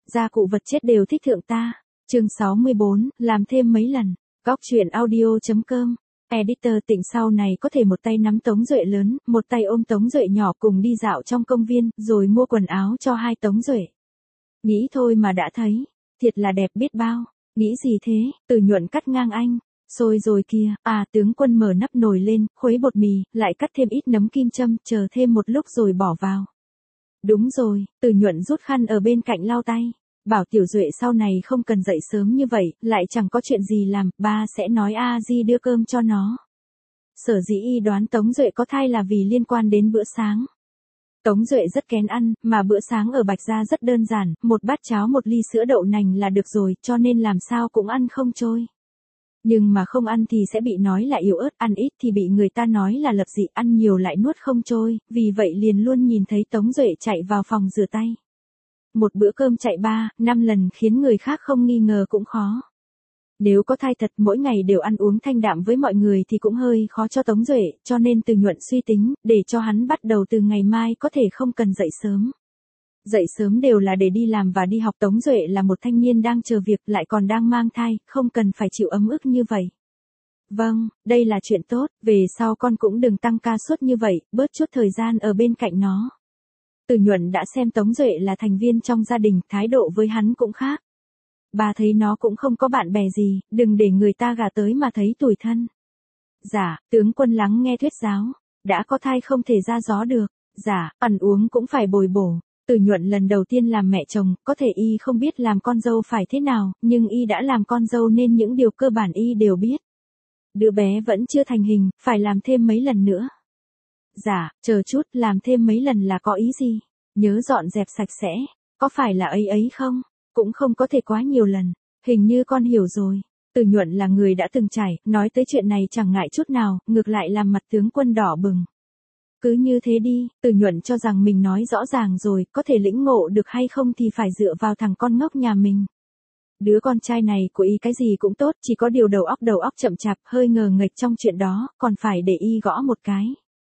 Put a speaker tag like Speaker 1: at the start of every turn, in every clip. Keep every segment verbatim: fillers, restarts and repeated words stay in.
Speaker 1: Gia cụ vật chết đều thích thượng ta. Chương sáu mươi bốn, làm thêm mấy lần. Góc truyện audio.com. Editor Tịnh sau này có thể một tay nắm Tống Duệ lớn, một tay ôm Tống Duệ nhỏ cùng đi dạo trong công viên, rồi mua quần áo cho hai Tống Duệ. Nghĩ thôi mà đã thấy, thiệt là đẹp biết bao. Nghĩ gì thế? Từ Nhuận cắt ngang anh. Rồi rồi kìa, à tướng quân mở nắp nồi lên, khuấy bột mì, lại cắt thêm ít nấm kim châm, chờ thêm một lúc rồi bỏ vào. Đúng rồi, Từ Nhuận rút khăn ở bên cạnh lau tay. Bảo Tiểu Duệ sau này không cần dậy sớm như vậy, lại chẳng có chuyện gì làm, ba sẽ nói A Di đưa cơm cho nó. Sở dĩ y đoán Tống Duệ có thai là vì liên quan đến bữa sáng. Tống Duệ rất kén ăn, mà bữa sáng ở Bạch Gia rất đơn giản, một bát cháo một ly sữa đậu nành là được rồi, cho nên làm sao cũng ăn không trôi. Nhưng mà không ăn thì sẽ bị nói là yếu ớt, ăn ít thì bị người ta nói là lập dị, ăn nhiều lại nuốt không trôi, vì vậy liền luôn nhìn thấy Tống Duệ chạy vào phòng rửa tay. Một bữa cơm chạy ba, năm lần khiến người khác không nghi ngờ cũng khó. Nếu có thai thật mỗi ngày đều ăn uống thanh đạm với mọi người thì cũng hơi khó cho Tống Duệ, cho nên Từ Nhuận suy tính, để cho hắn bắt đầu từ ngày mai có thể không cần dậy sớm. Dậy sớm đều là để đi làm và đi học. Tống Duệ là một thanh niên đang chờ việc lại còn đang mang thai, không cần phải chịu ấm ức như vậy. Vâng, đây là chuyện tốt, về sau con cũng đừng tăng ca suốt như vậy, bớt chút thời gian ở bên cạnh nó. Từ Nhuận đã xem Tống Duệ là thành viên trong gia đình, thái độ với hắn cũng khác. Bà thấy nó cũng không có bạn bè gì, đừng để người ta gả tới mà thấy tủi thân. Dạ, tướng quân lắng nghe thuyết giáo, đã có thai không thể ra gió được. Dạ, ăn uống cũng phải bồi bổ. Từ Nhuận lần đầu tiên làm mẹ chồng, có thể y không biết làm con dâu phải thế nào, nhưng y đã làm con dâu nên những điều cơ bản y đều biết. Đứa bé vẫn chưa thành hình, phải làm thêm mấy lần nữa. Dạ, chờ chút, làm thêm mấy lần là có ý gì? Nhớ dọn dẹp sạch sẽ, có phải là ấy ấy không? Cũng không có thể quá nhiều lần, hình như con hiểu rồi. Từ Nhuận là người đã từng trải, nói tới chuyện này chẳng ngại chút nào, ngược lại làm mặt tướng quân đỏ bừng. Cứ như thế đi, Từ Nhuận cho rằng mình nói rõ ràng rồi, có thể lĩnh ngộ được hay không thì phải dựa vào thằng con ngốc nhà mình. Đứa con trai này của y cái gì cũng tốt, chỉ có điều đầu óc đầu óc chậm chạp, hơi ngờ nghệch trong chuyện đó, còn phải để y gõ một cái.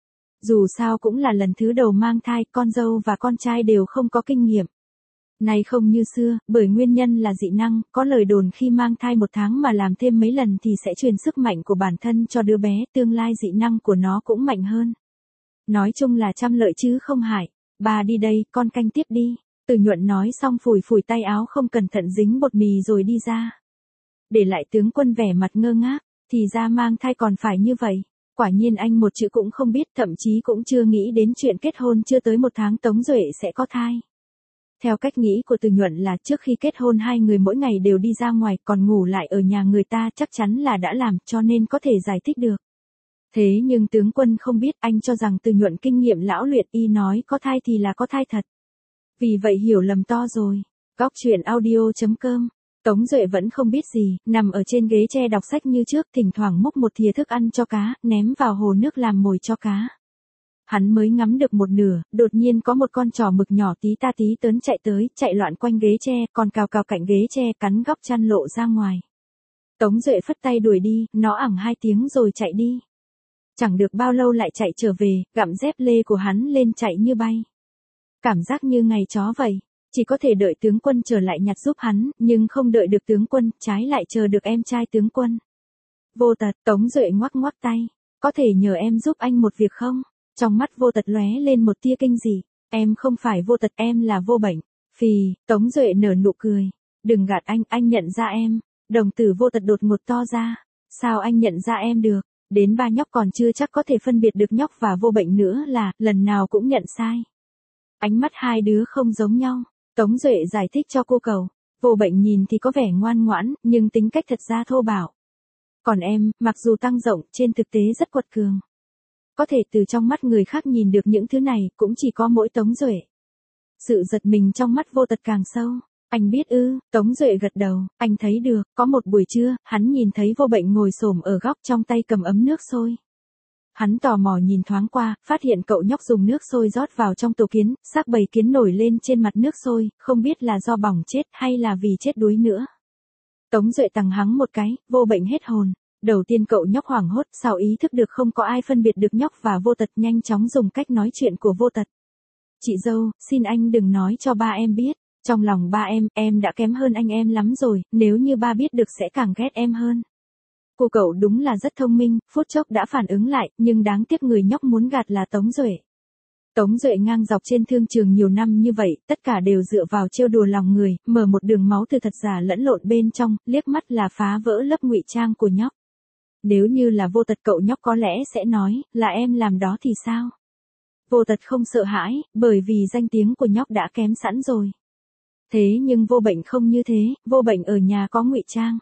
Speaker 1: Dù sao cũng là lần thứ đầu mang thai, con dâu và con trai đều không có kinh nghiệm. Nay không như xưa, bởi nguyên nhân là dị năng, có lời đồn khi mang thai một tháng mà làm thêm mấy lần thì sẽ truyền sức mạnh của bản thân cho đứa bé, tương lai dị năng của nó cũng mạnh hơn. Nói chung là trăm lợi chứ không hại. Bà đi đây, con canh tiếp đi. Từ Nhuận nói xong phủi phủi tay áo không cẩn thận dính bột mì rồi đi ra. Để lại tướng quân vẻ mặt ngơ ngác, thì ra mang thai còn phải như vậy. Quả nhiên anh một chữ cũng không biết, thậm chí cũng chưa nghĩ đến chuyện kết hôn chưa tới một tháng Tống Duệ sẽ có thai. Theo cách nghĩ của Từ Nhuận là trước khi kết hôn hai người mỗi ngày đều đi ra ngoài, còn ngủ lại ở nhà người ta chắc chắn là đã làm, cho nên có thể giải thích được. Thế nhưng tướng quân không biết, anh cho rằng Từ Nhuận kinh nghiệm lão luyện, y nói có thai thì là có thai thật. Vì vậy hiểu lầm to rồi. Góc truyện audio.com. Tống Duệ vẫn không biết gì, nằm ở trên ghế tre đọc sách như trước, thỉnh thoảng múc một thìa thức ăn cho cá, ném vào hồ nước làm mồi cho cá. Hắn mới ngắm được một nửa, đột nhiên có một con trò mực nhỏ tí ta tí tớn chạy tới, chạy loạn quanh ghế tre, còn cào cào cạnh ghế tre, cắn góc chăn lộ ra ngoài. Tống Duệ phất tay đuổi đi, nó ẳng hai tiếng rồi chạy đi. Chẳng được bao lâu lại chạy trở về, gặm dép lê của hắn lên chạy như bay. Cảm giác như ngày chó vậy, chỉ có thể đợi tướng quân trở lại nhặt giúp hắn, nhưng không đợi được tướng quân, trái lại chờ được em trai tướng quân. Vô Tật, Tống Duệ ngoắc ngoắc tay, có thể nhờ em giúp anh một việc không? Trong mắt Vô Tật lóe lên một tia kinh dị, em không phải Vô Tật, em là Vô Bệnh. Phì, Tống Duệ nở nụ cười, đừng gạt anh, anh nhận ra em. Đồng tử Vô Tật đột ngột to ra, sao anh nhận ra em được? Đến ba nhóc còn chưa chắc có thể phân biệt được nhóc và Vô Bệnh nữa là, lần nào cũng nhận sai. Ánh mắt hai đứa không giống nhau, Tống Duệ giải thích cho cô cậu. Vô Bệnh nhìn thì có vẻ ngoan ngoãn, nhưng tính cách thật ra thô bạo. Còn em, mặc dù tăng rộng, trên thực tế rất quật cường. Có thể từ trong mắt người khác nhìn được những thứ này, cũng chỉ có mỗi Tống Duệ. Sự giật mình trong mắt Vô Tật càng sâu. Anh biết ư? Tống Duệ gật đầu, anh thấy được, có một buổi trưa, hắn nhìn thấy Vô Bệnh ngồi xổm ở góc trong tay cầm ấm nước sôi. Hắn tò mò nhìn thoáng qua, phát hiện cậu nhóc dùng nước sôi rót vào trong tổ kiến, xác bầy kiến nổi lên trên mặt nước sôi, không biết là do bỏng chết hay là vì chết đuối nữa. Tống Duệ tằng hắng một cái, Vô Bệnh hết hồn. Đầu tiên cậu nhóc hoảng hốt, sau ý thức được không có ai phân biệt được nhóc và Vô Tật, nhanh chóng dùng cách nói chuyện của Vô Tật. Chị dâu, xin anh đừng nói cho ba em biết. Trong lòng ba em, em đã kém hơn anh em lắm rồi, nếu như ba biết được sẽ càng ghét em hơn. Cô cậu đúng là rất thông minh, phút chốc đã phản ứng lại, nhưng đáng tiếc người nhóc muốn gạt là Tống Duệ. Tống Duệ ngang dọc trên thương trường nhiều năm như vậy, tất cả đều dựa vào trêu đùa lòng người, mở một đường máu từ thật giả lẫn lộn bên trong, liếc mắt là phá vỡ lớp ngụy trang của nhóc. Nếu như là Vô Tật cậu nhóc có lẽ sẽ nói, là em làm đó thì sao? Vô Tật không sợ hãi, bởi vì danh tiếng của nhóc đã kém sẵn rồi. Thế nhưng Vô Bệnh không như thế, Vô Bệnh ở nhà có ngụy trang.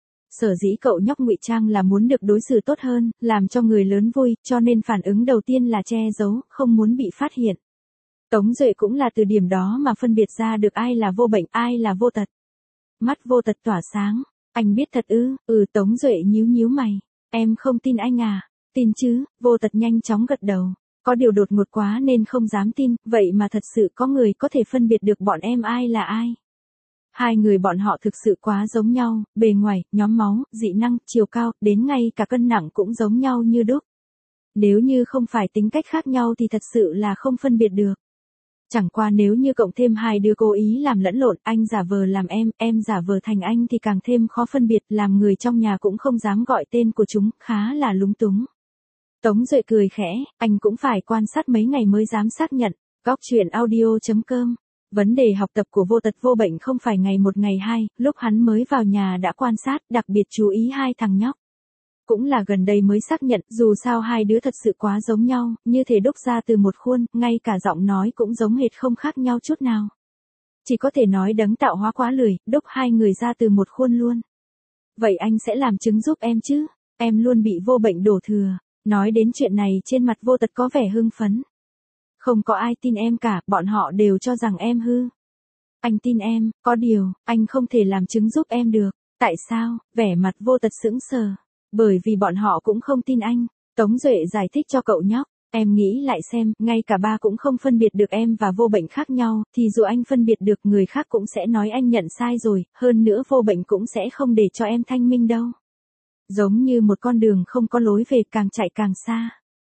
Speaker 1: Sở dĩ cậu nhóc ngụy trang là muốn được đối xử tốt hơn, làm cho người lớn vui, cho nên phản ứng đầu tiên là che giấu, không muốn bị phát hiện. Tống Duệ cũng là từ điểm đó mà phân biệt ra được ai là Vô Bệnh, ai là Vô Tật. Mắt Vô Tật tỏa sáng, anh biết thật ư? Ừ, Tống Duệ nhíu nhíu mày, em không tin anh à? Tin chứ? Vô Tật nhanh chóng gật đầu. Có điều đột ngột quá nên không dám tin, vậy mà thật sự có người có thể phân biệt được bọn em ai là ai. Hai người bọn họ thực sự quá giống nhau, bề ngoài, nhóm máu, dị năng, chiều cao, đến ngay cả cân nặng cũng giống nhau như đúc. Nếu như không phải tính cách khác nhau thì thật sự là không phân biệt được. Chẳng qua nếu như cộng thêm hai đứa cố ý làm lẫn lộn, anh giả vờ làm em, em giả vờ thành anh thì càng thêm khó phân biệt, làm người trong nhà cũng không dám gọi tên của chúng, khá là lúng túng. Tống Duệ cười khẽ, anh cũng phải quan sát mấy ngày mới dám xác nhận. Góc truyện audio chấm com. Vấn đề học tập của Vô Tật Vô Bệnh không phải ngày một ngày hai, lúc hắn mới vào nhà đã quan sát, đặc biệt chú ý hai thằng nhóc. Cũng là gần đây mới xác nhận, dù sao hai đứa thật sự quá giống nhau, như thể đúc ra từ một khuôn, ngay cả giọng nói cũng giống hệt không khác nhau chút nào. Chỉ có thể nói đấng tạo hóa quá lười, đúc hai người ra từ một khuôn luôn. Vậy anh sẽ làm chứng giúp em chứ? Em luôn bị Vô Bệnh đổ thừa. Nói đến chuyện này trên mặt Vô Tật có vẻ hưng phấn. Không có ai tin em cả, bọn họ đều cho rằng em hư. Anh tin em, có điều, anh không thể làm chứng giúp em được. Tại sao? Vẻ mặt Vô Tật sững sờ. Bởi vì bọn họ cũng không tin anh. Tống Duệ giải thích cho cậu nhóc. Em nghĩ lại xem, ngay cả ba cũng không phân biệt được em và Vô Bệnh khác nhau, thì dù anh phân biệt được người khác cũng sẽ nói anh nhận sai rồi, hơn nữa Vô Bệnh cũng sẽ không để cho em thanh minh đâu. Giống như một con đường không có lối về, càng chạy càng xa.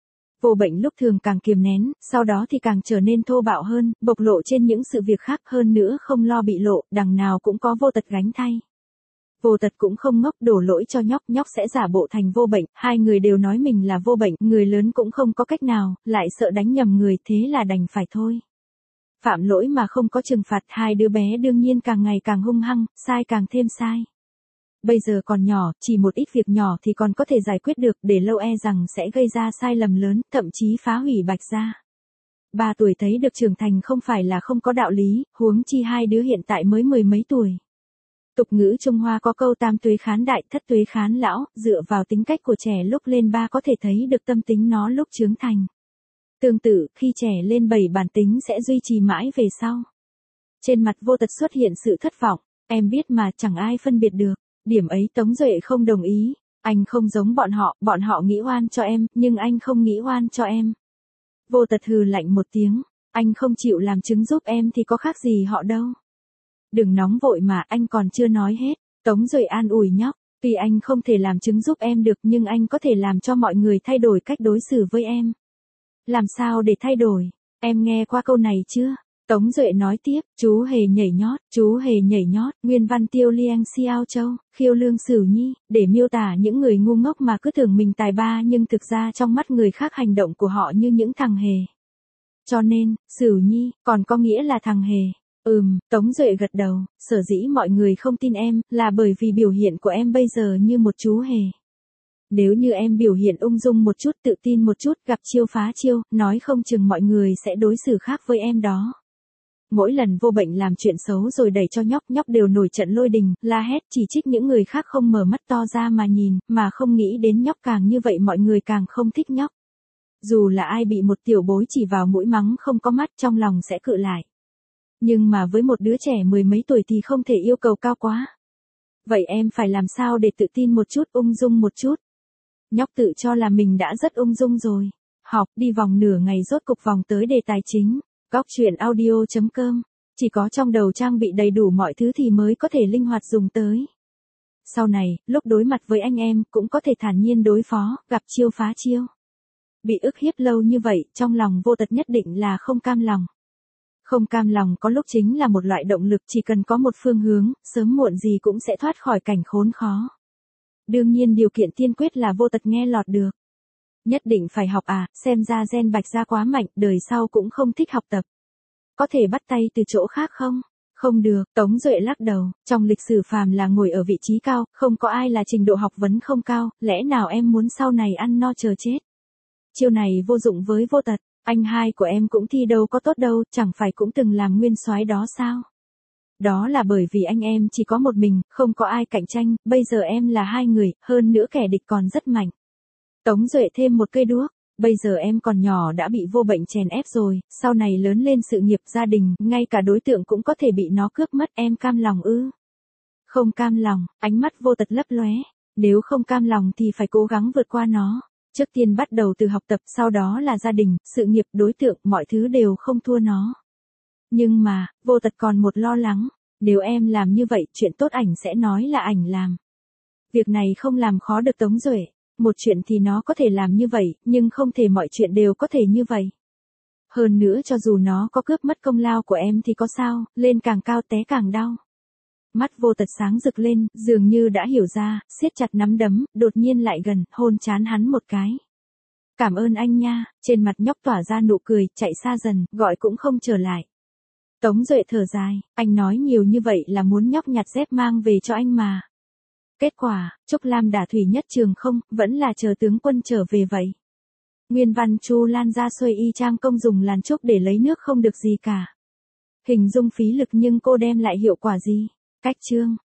Speaker 1: Vô Bệnh lúc thường càng kiềm nén, sau đó thì càng trở nên thô bạo hơn, bộc lộ trên những sự việc khác, hơn nữa không lo bị lộ, đằng nào cũng có Vô Tật gánh thay. Vô Tật cũng không ngốc, đổ lỗi cho nhóc, nhóc sẽ giả bộ thành Vô Bệnh, hai người đều nói mình là Vô Bệnh, người lớn cũng không có cách nào, lại sợ đánh nhầm người, thế là đành phải thôi. Phạm lỗi mà không có trừng phạt, hai đứa bé đương nhiên càng ngày càng hung hăng, sai càng thêm sai. Bây giờ còn nhỏ, chỉ một ít việc nhỏ thì còn có thể giải quyết được, để lâu e rằng sẽ gây ra sai lầm lớn, thậm chí phá hủy Bạch gia. Ba tuổi thấy được trưởng thành không phải là không có đạo lý, huống chi hai đứa hiện tại mới mười mấy tuổi. Tục ngữ Trung Hoa có câu tam tuế khán đại, thất tuế khán lão, dựa vào tính cách của trẻ lúc lên ba có thể thấy được tâm tính nó lúc trưởng thành. Tương tự, khi trẻ lên bảy bản tính sẽ duy trì mãi về sau. Trên mặt Vô Tật xuất hiện sự thất vọng, em biết mà, chẳng ai phân biệt được. Điểm ấy Tống Duệ không đồng ý, anh không giống bọn họ, bọn họ nghĩ oan cho em, nhưng anh không nghĩ oan cho em. Vô Tật hừ lạnh một tiếng, anh không chịu làm chứng giúp em thì có khác gì họ đâu. Đừng nóng vội mà, anh còn chưa nói hết. Tống Duệ an ủi nhóc, tuy anh không thể làm chứng giúp em được nhưng anh có thể làm cho mọi người thay đổi cách đối xử với em. Làm sao để thay đổi? Em nghe qua câu này chưa? Tống Duệ nói tiếp, chú hề nhảy nhót, chú hề nhảy nhót, nguyên văn Tiêu Liang Xiao Châu, Khiêu Lương Sử Nhi, để miêu tả những người ngu ngốc mà cứ tưởng mình tài ba nhưng thực ra trong mắt người khác hành động của họ như những thằng hề. Cho nên, Sử Nhi, còn có nghĩa là thằng hề. Ừm, Tống Duệ gật đầu, sở dĩ mọi người không tin em, là bởi vì biểu hiện của em bây giờ như một chú hề. Nếu như em biểu hiện ung dung một chút, tự tin một chút, gặp chiêu phá chiêu, nói không chừng mọi người sẽ đối xử khác với em đó. Mỗi lần Vô Bệnh làm chuyện xấu rồi đẩy cho nhóc, nhóc đều nổi trận lôi đình, la hét chỉ trích những người khác không mở mắt to ra mà nhìn, mà không nghĩ đến nhóc, càng như vậy mọi người càng không thích nhóc. Dù là ai bị một tiểu bối chỉ vào mũi mắng không có mắt trong lòng sẽ cự lại. Nhưng mà với một đứa trẻ mười mấy tuổi thì không thể yêu cầu cao quá. Vậy em phải làm sao để tự tin một chút, ung dung một chút? Nhóc tự cho là mình đã rất ung dung rồi. Học đi vòng nửa ngày rốt cục vòng tới đề tài chính. Góc truyện audio chấm com. Chỉ có trong đầu trang bị đầy đủ mọi thứ thì mới có thể linh hoạt dùng tới. Sau này, lúc đối mặt với anh em, cũng có thể thản nhiên đối phó, gặp chiêu phá chiêu. Bị ức hiếp lâu như vậy, trong lòng Vô Tật nhất định là không cam lòng. Không cam lòng có lúc chính là một loại động lực, chỉ cần có một phương hướng, sớm muộn gì cũng sẽ thoát khỏi cảnh khốn khó. Đương nhiên điều kiện tiên quyết là Vô Tật nghe lọt được. Nhất định phải học à, xem ra gen Bạch Gia quá mạnh, đời sau cũng không thích học tập. Có thể bắt tay từ chỗ khác không? Không được, Tống Duệ lắc đầu, trong lịch sử phàm là ngồi ở vị trí cao, không có ai là trình độ học vấn không cao, lẽ nào em muốn sau này ăn no chờ chết? Chiêu này vô dụng với Vô Tật, anh hai của em cũng thi đâu có tốt đâu, chẳng phải cũng từng làm nguyên soái đó sao? Đó là bởi vì anh em chỉ có một mình, không có ai cạnh tranh, bây giờ em là hai người, hơn nữa kẻ địch còn rất mạnh. Tống Duệ thêm một cây đuốc, bây giờ em còn nhỏ đã bị Vô Bệnh chèn ép rồi, sau này lớn lên sự nghiệp gia đình, ngay cả đối tượng cũng có thể bị nó cướp mất, em cam lòng ư? Không cam lòng, ánh mắt Vô Tật lấp lóe, nếu không cam lòng thì phải cố gắng vượt qua nó. Trước tiên bắt đầu từ học tập, sau đó là gia đình, sự nghiệp, đối tượng, mọi thứ đều không thua nó. Nhưng mà, Vô Tật còn một lo lắng, nếu em làm như vậy, chuyện tốt ảnh sẽ nói là ảnh làm. Việc này không làm khó được Tống Duệ, một chuyện thì nó có thể làm như vậy, nhưng không thể mọi chuyện đều có thể như vậy. Hơn nữa cho dù nó có cướp mất công lao của em thì có sao, lên càng cao té càng đau. Mắt Vô Tật sáng rực lên, dường như đã hiểu ra, siết chặt nắm đấm, đột nhiên lại gần, hôn trán hắn một cái. Cảm ơn anh nha, trên mặt nhóc tỏa ra nụ cười, chạy xa dần, gọi cũng không trở lại. Tống Duệ thở dài, anh nói nhiều như vậy là muốn nhóc nhặt dép mang về cho anh mà. Kết quả, Trúc Lam đả thủy nhất trường không, vẫn là chờ tướng quân trở về vậy. Nguyên văn Chu Lan ra xuôi y chang công dùng làn trúc để lấy nước không được gì cả. Hình dung phí lực nhưng cô đem lại hiệu quả gì? Cách chương